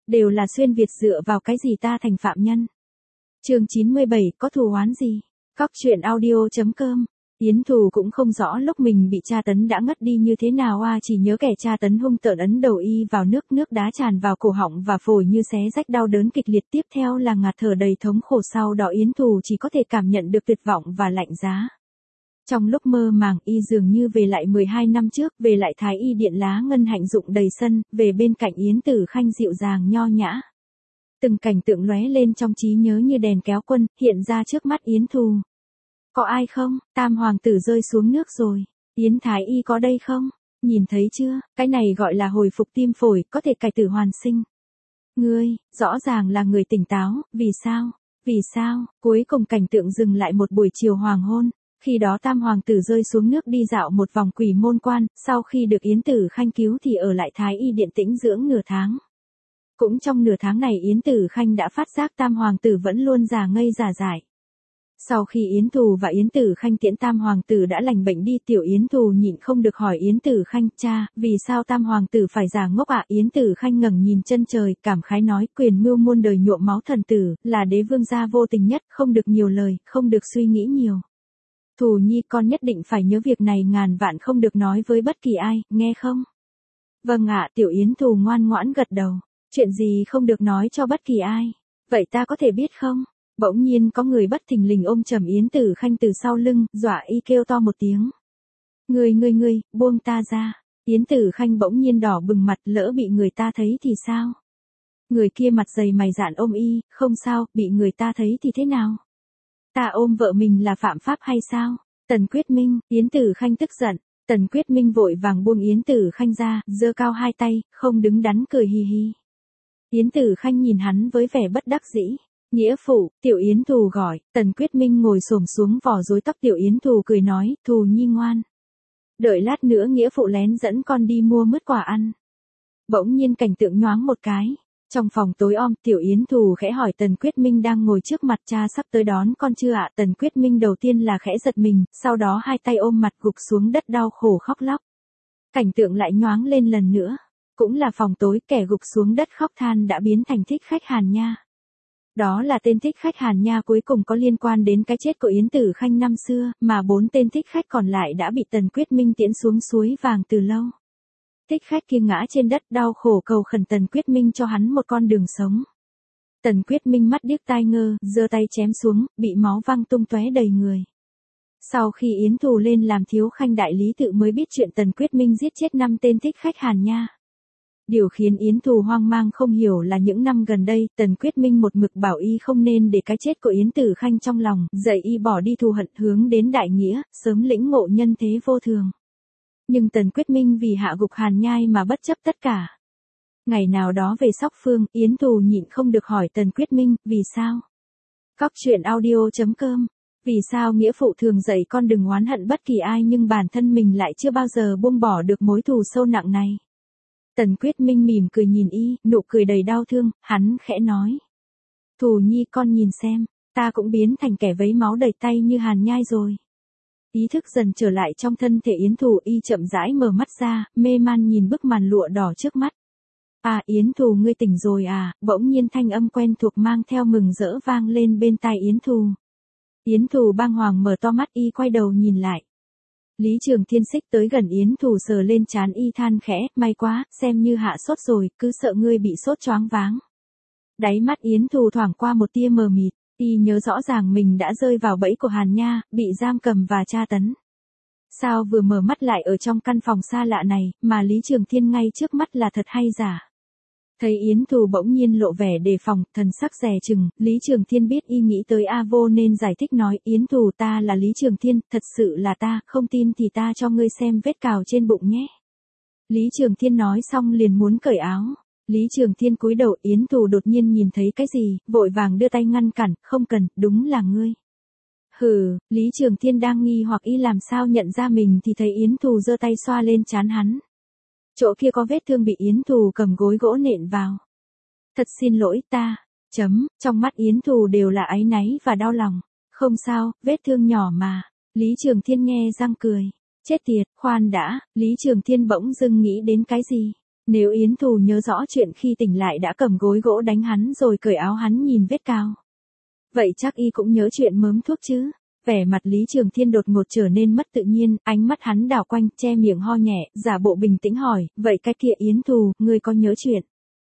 Đều là xuyên Việt dựa vào cái gì ta thành phạm nhân. Chương 97, có thù oán gì? Cóc truyện audio.com. Yến Thù cũng không rõ lúc mình bị tra tấn đã ngất đi như thế nào chỉ nhớ kẻ tra tấn hung tợn ấn đầu y vào nước đá tràn vào cổ họng và phổi như xé rách đau đớn kịch liệt, tiếp theo là ngạt thở đầy thống khổ, sau đó Yến Thù chỉ có thể cảm nhận được tuyệt vọng và lạnh giá. Trong lúc mơ màng, y dường như về lại 12 năm trước, về lại Thái Y điện lá ngân hạnh dụng đầy sân, về bên cạnh Yến Tử Khanh dịu dàng nho nhã. Từng cảnh tượng lóe lên trong trí nhớ như đèn kéo quân, hiện ra trước mắt Yến Thù. Có ai không? Tam hoàng tử rơi xuống nước rồi. Yến Thái Y có đây không? Nhìn thấy chưa? Cái này gọi là hồi phục tim phổi, có thể cải tử hoàn sinh. Ngươi, rõ ràng là người tỉnh táo, vì sao? Vì sao? Cuối cùng cảnh tượng dừng lại một buổi chiều hoàng hôn. Khi đó tam hoàng tử rơi xuống nước đi dạo một vòng Quỷ Môn Quan, sau khi được Yến Tử Khanh cứu thì ở lại Thái Y điện tĩnh dưỡng nửa tháng. Cũng trong nửa tháng này Yến Tử Khanh đã phát giác tam hoàng tử vẫn luôn già ngây giả dại. Sau khi Yến Thù và Yến Tử Khanh tiễn tam hoàng tử đã lành bệnh đi, tiểu Yến Thù nhịn không được hỏi Yến Tử Khanh: cha, vì sao tam hoàng tử phải già ngốc ạ? Yến Tử Khanh ngẩng nhìn chân trời, cảm khái nói: quyền mưu muôn đời nhuộm máu thần tử, là đế vương gia vô tình nhất, không được nhiều lời, không được suy nghĩ nhiều. Thù nhi, con nhất định phải nhớ việc này, ngàn vạn không được nói với bất kỳ ai, nghe không? Vâng ạ. Tiểu Yến Thù ngoan ngoãn gật đầu. Chuyện gì không được nói cho bất kỳ ai? Vậy ta có thể biết không? Bỗng nhiên có người bất thình lình ôm chầm Yến Tử Khanh từ sau lưng, dọa y kêu to một tiếng. Ngươi, buông ta ra. Yến Tử Khanh bỗng nhiên đỏ bừng mặt, lỡ bị người ta thấy thì sao? Người kia mặt dày mày dạn ôm y: không sao, bị người ta thấy thì thế nào? Ta ôm vợ mình là phạm pháp hay sao? Tần Quyết Minh. Yến Tử Khanh tức giận. Tần Quyết Minh vội vàng buông Yến Tử Khanh ra, giơ cao hai tay, không đứng đắn cười hì hì. Yến Tử Khanh nhìn hắn với vẻ bất đắc dĩ. Nghĩa phụ. Tiểu Yến Thù gọi. Tần Quyết Minh ngồi xổm xuống vò rối tóc tiểu Yến Thù, cười nói: Thù nhi ngoan. Đợi lát nữa nghĩa phụ lén dẫn con đi mua mứt quả ăn. Bỗng nhiên cảnh tượng nhoáng một cái. Trong phòng tối om, tiểu Yến Thù khẽ hỏi Tần Quyết Minh đang ngồi trước mặt: cha sắp tới đón con chưa ạ? Tần Quyết Minh đầu tiên là khẽ giật mình, sau đó hai tay ôm mặt gục xuống đất đau khổ khóc lóc. Cảnh tượng lại nhoáng lên lần nữa. Cũng là phòng tối, kẻ gục xuống đất khóc than đã biến thành Thích Khách Hàn Nha. Đó là tên Thích Khách Hàn Nha cuối cùng có liên quan đến cái chết của Yến Tử Khanh năm xưa, mà 4 tên thích khách còn lại đã bị Tần Quyết Minh tiễn xuống suối vàng từ lâu. Thích khách kia ngã trên đất đau khổ cầu khẩn Tần Quyết Minh cho hắn một con đường sống. Tần Quyết Minh mắt điếc tai ngơ, giơ tay chém xuống, bị máu văng tung tóe đầy người. Sau khi Yến Thù lên làm thiếu khanh đại lý tự mới biết chuyện Tần Quyết Minh giết chết 5 tên thích khách Hàn Nha. Điều khiến Yến Thù hoang mang không hiểu là những năm gần đây, Tần Quyết Minh một mực bảo y không nên để cái chết của Yến Tử Khanh trong lòng, dạy y bỏ đi thù hận, hướng đến đại nghĩa, sớm lĩnh ngộ nhân thế vô thường. Nhưng Tần Quyết Minh vì hạ gục Hàn Nhai mà bất chấp tất cả. Ngày nào đó về Sóc Phương, Yến Thù nhịn không được hỏi Tần Quyết Minh: vì sao? Cóc truyện audio.com. Vì sao nghĩa phụ thường dạy con đừng oán hận bất kỳ ai nhưng bản thân mình lại chưa bao giờ buông bỏ được mối thù sâu nặng này? Tần Quyết Minh mỉm cười nhìn y, nụ cười đầy đau thương, hắn khẽ nói: Thù nhi, con nhìn xem, ta cũng biến thành kẻ vấy máu đầy tay như Hàn Nhai rồi. Ý thức dần trở lại trong thân thể Yến Thù, y chậm rãi mở mắt ra, mê man nhìn bức màn lụa đỏ trước mắt. À, Yến Thù, ngươi tỉnh rồi à? Bỗng nhiên thanh âm quen thuộc mang theo mừng rỡ vang lên bên tai Yến Thù. Yến Thù bàng hoàng mở to mắt, y quay đầu nhìn lại. Lý Trường Thiên xích tới gần Yến Thù, sờ lên trán y than khẽ: may quá, xem như hạ sốt rồi, cứ sợ ngươi bị sốt choáng váng. Đáy mắt Yến Thù thoảng qua một tia mờ mịt, y nhớ rõ ràng mình đã rơi vào bẫy của Hàn Nha, bị giam cầm và tra tấn. Sao vừa mở mắt lại ở trong căn phòng xa lạ này, mà Lý Trường Thiên ngay trước mắt là thật hay giả? Thấy Yến Thù bỗng nhiên lộ vẻ đề phòng, thần sắc dè chừng, Lý Trường Thiên biết y nghĩ tới A Vô nên giải thích nói: Yến Thù, ta là Lý Trường Thiên, thật sự là ta, không tin thì ta cho ngươi xem vết cào trên bụng nhé. Lý Trường Thiên nói xong liền muốn cởi áo. Lý Trường Thiên cúi đầu, Yến Thù đột nhiên nhìn thấy cái gì, vội vàng đưa tay ngăn cản: không cần, đúng là ngươi. Hừ. Lý Trường Thiên đang nghi hoặc y làm sao nhận ra mình thì thấy Yến Thù giơ tay xoa lên trán hắn. Chỗ kia có vết thương bị Yến Thù cầm gối gỗ nện vào. Thật xin lỗi ta. Trong mắt Yến Thù đều là áy náy và đau lòng. Không sao, vết thương nhỏ mà. Lý Trường Thiên nghe răng cười. Chết tiệt, khoan đã, Lý Trường Thiên bỗng dưng nghĩ đến cái gì. Nếu Yến Thù nhớ rõ chuyện khi tỉnh lại đã cầm gối gỗ đánh hắn rồi cởi áo hắn nhìn vết cào. Vậy chắc y cũng nhớ chuyện mớm thuốc chứ. Vẻ mặt Lý Trường Thiên đột ngột trở nên mất tự nhiên, ánh mắt hắn đảo quanh, che miệng ho nhẹ, giả bộ bình tĩnh hỏi, vậy cái kia Yến Thù, ngươi có nhớ chuyện?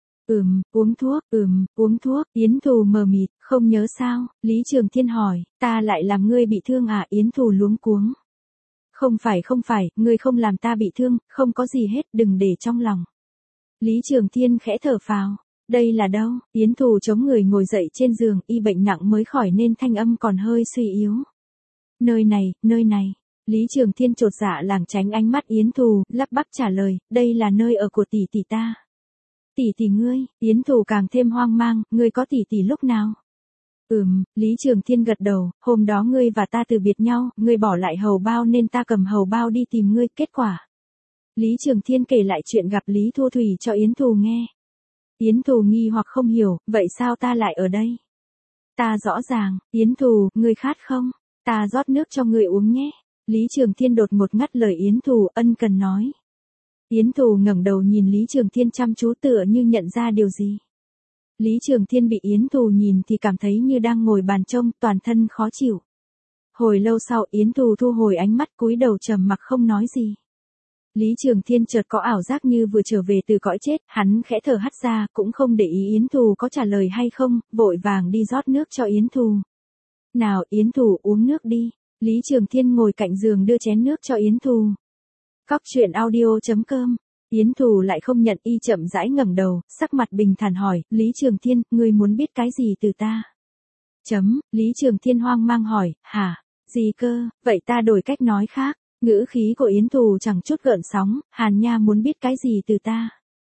Uống thuốc, Yến Thù mờ mịt, không nhớ sao, Lý Trường Thiên hỏi, ta lại làm ngươi bị thương à, Yến Thù luống cuống. Không phải, ngươi không làm ta bị thương, không có gì hết, đừng để trong lòng. Lý Trường Thiên khẽ thở phào, đây là đâu, Yến Thù chống người ngồi dậy trên giường, y bệnh nặng mới khỏi nên thanh âm còn hơi suy yếu. Nơi này, Lý Trường Thiên chột dạ lảng tránh ánh mắt Yến Thù, lắp bắp trả lời, đây là nơi ở của tỷ tỷ ta. Tỷ ngươi, Yến Thù càng thêm hoang mang, ngươi có tỷ lúc nào? Lý Trường Thiên gật đầu, hôm đó ngươi và ta từ biệt nhau, ngươi bỏ lại hầu bao nên ta cầm hầu bao đi tìm ngươi, kết quả. Lý Trường Thiên kể lại chuyện gặp Lý Thu Thủy cho Yến Thù nghe. Yến Thù nghi hoặc không hiểu, vậy sao ta lại ở đây? Ta rõ ràng, Yến Thù, ngươi khát không? Ta rót nước cho ngươi uống nhé. Lý Trường Thiên đột ngột ngắt lời Yến Thù, ân cần nói. Yến Thù ngẩng đầu nhìn Lý Trường Thiên chăm chú tựa như nhận ra điều gì. Lý Trường Thiên bị Yến Thù nhìn thì cảm thấy như đang ngồi bàn trông, toàn thân khó chịu. Hồi lâu sau Yến Thù thu hồi ánh mắt cúi đầu trầm mặc không nói gì. Lý Trường Thiên chợt có ảo giác như vừa trở về từ cõi chết, hắn khẽ thở hắt ra, cũng không để ý Yến Thù có trả lời hay không, vội vàng đi rót nước cho Yến Thù. Nào Yến Thù uống nước đi. Lý Trường Thiên ngồi cạnh giường đưa chén nước cho Yến Thù. Cóc truyện audio.com. Yến Thù lại không nhận, y chậm rãi ngẩng đầu, sắc mặt bình thản hỏi, Lý Trường Thiên, ngươi muốn biết cái gì từ ta? Lý Trường Thiên hoang mang hỏi, hả? Gì cơ, vậy ta đổi cách nói khác. Ngữ khí của Yến Thù chẳng chút gợn sóng, Hàn Nha muốn biết cái gì từ ta?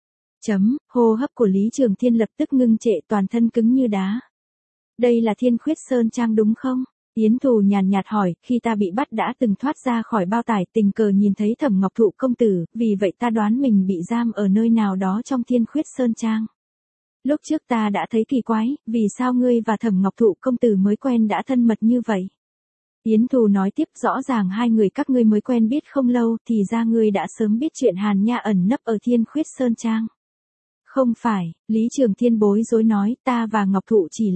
Hô hấp của Lý Trường Thiên lập tức ngưng trệ, toàn thân cứng như đá. Đây là Thiên Khuyết Sơn Trang đúng không? Yến Thù nhàn nhạt hỏi, khi ta bị bắt đã từng thoát ra khỏi bao tải, tình cờ nhìn thấy Thẩm Ngọc Thụ công tử, vì vậy ta đoán mình bị giam ở nơi nào đó trong Thiên Khuyết Sơn Trang. Lúc trước ta đã thấy kỳ quái, vì sao ngươi và Thẩm Ngọc Thụ công tử mới quen đã thân mật như vậy? Yến Thù nói tiếp, rõ ràng hai người các ngươi mới quen biết không lâu, thì ra ngươi đã sớm biết chuyện Hàn Nha ẩn nấp ở Thiên Khuyết Sơn Trang. Không phải, Lý Trường Thiên bối rối nói, ta và Ngọc Thụ chỉ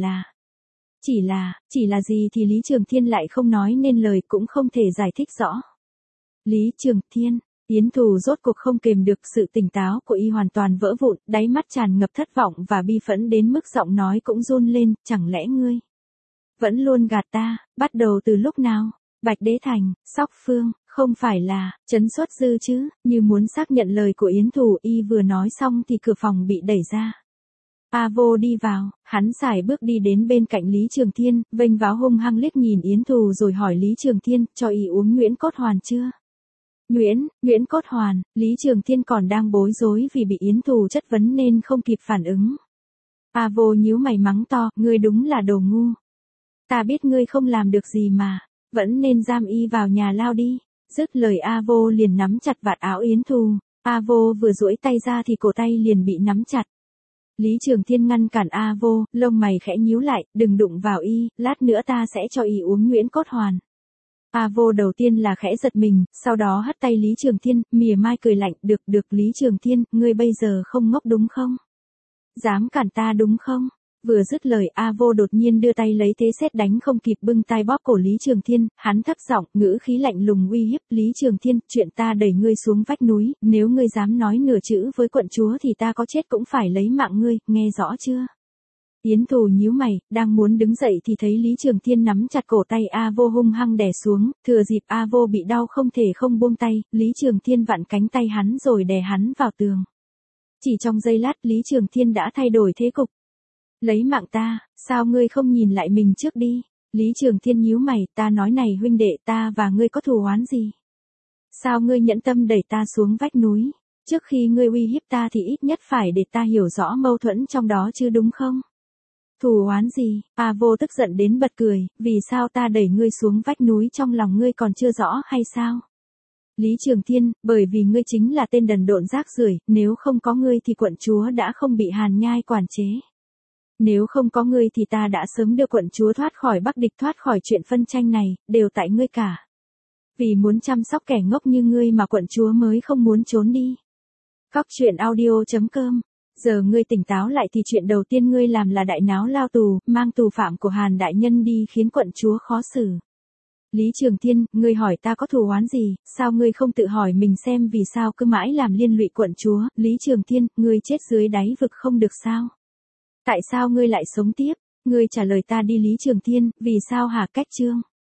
là gì thì Lý Trường Thiên lại không nói nên lời, cũng không thể giải thích rõ. Lý Trường Thiên, Yến Thù rốt cuộc không kềm được, sự tỉnh táo của y hoàn toàn vỡ vụn, đáy mắt tràn ngập thất vọng và bi phẫn đến mức giọng nói cũng run lên, chẳng lẽ ngươi vẫn luôn gạt ta, bắt đầu từ lúc nào? Bạch Đế Thành, Sóc Phương, không phải là Trấn Xuất Dư chứ? Như muốn xác nhận lời của Yến Thù, y vừa nói xong thì cửa phòng bị đẩy ra. A Vô đi vào, hắn sải bước đi đến bên cạnh Lý Trường Thiên, vênh váo hung hăng liếc nhìn Yến Thù rồi hỏi Lý Trường Thiên, cho y uống nhuyễn cốt hoàn chưa? Nhuyễn cốt hoàn, Lý Trường Thiên còn đang bối rối vì bị Yến Thù chất vấn nên không kịp phản ứng. A Vô nhíu mày mắng to, ngươi đúng là đồ ngu. Ta biết ngươi không làm được gì mà, vẫn nên giam y vào nhà lao đi. Dứt lời A Vô liền nắm chặt vạt áo Yến Thù. A Vô vừa duỗi tay ra thì cổ tay liền bị nắm chặt. Lý Trường Thiên ngăn cản A Vô, lông mày khẽ nhíu lại, đừng đụng vào y, lát nữa ta sẽ cho y uống nhuyễn cốt hoàn. A Vô đầu tiên là khẽ giật mình, sau đó hất tay Lý Trường Thiên, mỉa mai cười lạnh, được Lý Trường Thiên, ngươi bây giờ không ngốc đúng không? Dám cản ta đúng không? Vừa dứt lời A Vô đột nhiên đưa tay lấy thế sét đánh không kịp bưng tay bóp cổ Lý Trường Thiên, hắn thấp giọng, ngữ khí lạnh lùng uy hiếp, Lý Trường Thiên, chuyện ta đẩy ngươi xuống vách núi, nếu ngươi dám nói nửa chữ với quận chúa thì ta có chết cũng phải lấy mạng ngươi, nghe rõ chưa? Yến Thù nhíu mày, đang muốn đứng dậy thì thấy Lý Trường Thiên nắm chặt cổ tay A Vô hung hăng đè xuống, thừa dịp A Vô bị đau không thể không buông tay, Lý Trường Thiên vặn cánh tay hắn rồi đè hắn vào tường. Chỉ trong giây lát Lý Trường Thiên đã thay đổi thế cục. Lấy mạng ta, sao ngươi không nhìn lại mình trước đi? Lý Trường Thiên nhíu mày, ta nói này huynh đệ, ta và ngươi có thù oán gì? Sao ngươi nhẫn tâm đẩy ta xuống vách núi? Trước khi ngươi uy hiếp ta thì ít nhất phải để ta hiểu rõ mâu thuẫn trong đó chứ đúng không? Thù oán gì? A Vô tức giận đến bật cười, vì sao ta đẩy ngươi xuống vách núi trong lòng ngươi còn chưa rõ hay sao? Lý Trường Thiên, bởi vì ngươi chính là tên đần độn rác rưởi, nếu không có ngươi thì quận chúa đã không bị Hàn Nhai quản chế. Nếu không có ngươi thì ta đã sớm đưa quận chúa thoát khỏi Bắc địch, thoát khỏi chuyện phân tranh này, đều tại ngươi cả. Vì muốn chăm sóc kẻ ngốc như ngươi mà quận chúa mới không muốn trốn đi. Cóc truyện audio.com. Giờ ngươi tỉnh táo lại thì chuyện đầu tiên ngươi làm là đại náo lao tù, mang tù phạm của Hàn đại nhân đi khiến quận chúa khó xử. Lý Trường Thiên, ngươi hỏi ta có thù oán gì, sao ngươi không tự hỏi mình xem vì sao cứ mãi làm liên lụy quận chúa, Lý Trường Thiên, ngươi chết dưới đáy vực không được sao? Tại sao ngươi lại sống tiếp? Ngươi trả lời ta đi Lý Trường Thiên, vì sao hả? Cách chương